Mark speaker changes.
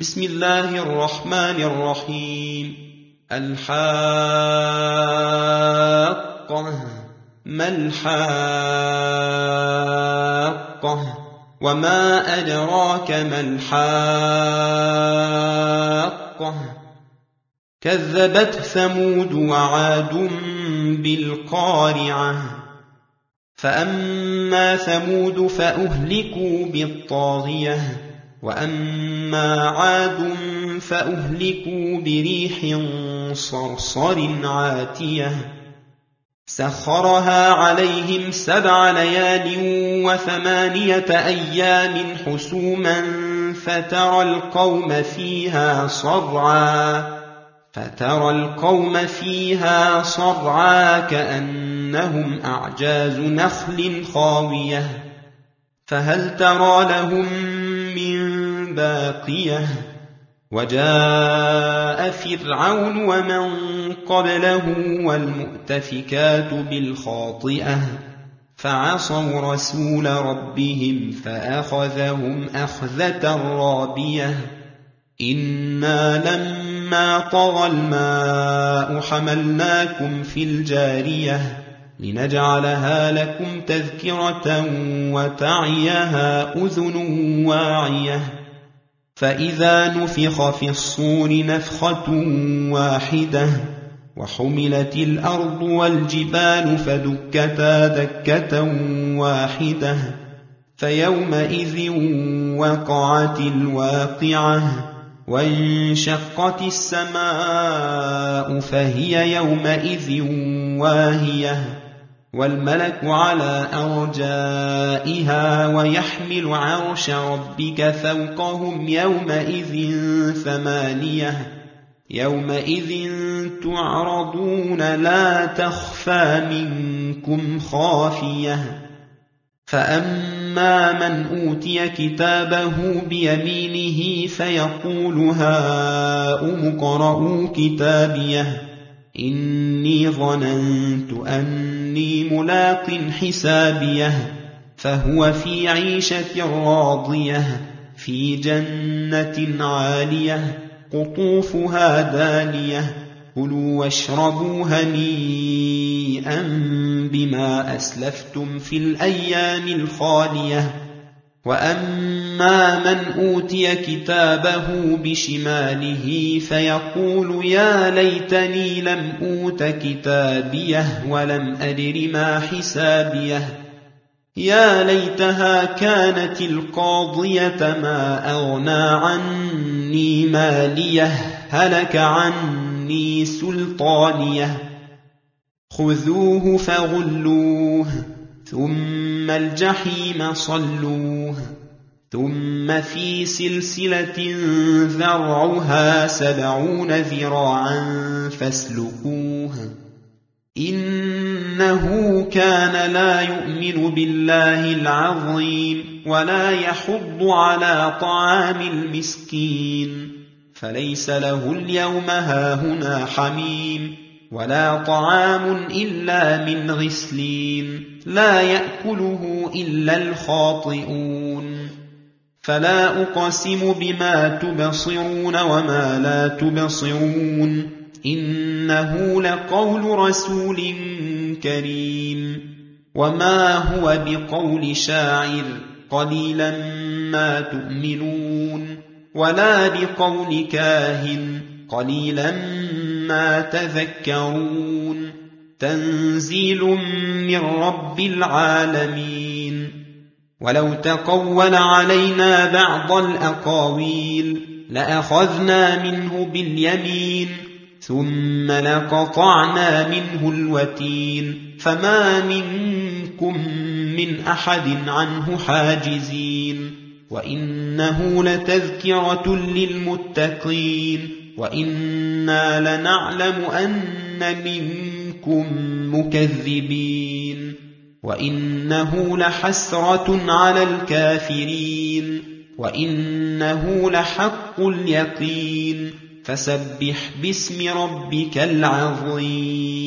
Speaker 1: بسم الله الرحمن الرحيم. الحاقة ما الحاقة وما أدراك ما الحاقة كذبت ثمود وعاد بالقارعة فأما ثمود فأهلكوا بالطاغية وأما عاد فأهلكوا بريح صرصر عاتية سخرها عليهم 7 ليال و8 أيام حسوما فترى القوم فيها صرعا كأنهم أعجاز نخل خاوية فهل ترى لهم من باقية وجاء فرعون ومن قبله والمؤتفكات بالخاطئة فعصوا رسول ربهم فأخذهم أخذة رابية إنا لما طغى الماء حملناكم في الجارية لنجعلها لكم تذكرة وتعيها أذن واعية فإذا نفخ في الصور نفخة واحدة وحملت الأرض والجبال فدكتا دكة واحدة فيومئذ وقعت الواقعة وانشقت السماء فهي يومئذ واهية والملك على أرجائها ويحمل عرش ربك فوقهم يومئذ 8 يومئذ تعرضون لا تخفى منكم خافية فأما من أوتي كتابه بيمينه فيقول هاؤم اقرءوا كتابيه إني ظننت أني ملاق حسابيه فهو في عيشة راضية في جنة عالية قطوفها دانية كلوا واشربوا هنيئا بما أسلفتم في الأيام الخالية وأما من أوتي كتابه بشماله فيقول يا ليتني لم أوت كتابيه ولم أدر ما حسابيه يا ليتها كانت القاضية ما أغنى عني ماليه هلك عني سلطانيه خذوه فغلوه ثم الجحيم صلوه ثم في سلسلة ذرعها 70 ذراعا فاسلكوه إنه كان لا يؤمن بالله العظيم ولا يحض على طعام المسكين فليس له اليوم هاهنا حميم ولا طعام إلا من غسلين لا يأكله إلا الخاطئون فلا أقسم بما تبصرون وما لا تبصرون إنه لقول رسول كريم وما هو بقول شاعر قليلا ما تؤمنون ولا بقول كاهن قليلا ما تذكرون تنزيل من رب العالمين ولو تقول علينا بعض الأقاويل لأخذنا منه باليمين ثم لقطعنا منه الوتين فما منكم من أحد عنه حاجزين وإنه لتذكرة للمتقين وإنا لنعلم أن منكم مكذبين وإنه لحسرة على الكافرين وإنه لحق اليقين فسبح باسم ربك العظيم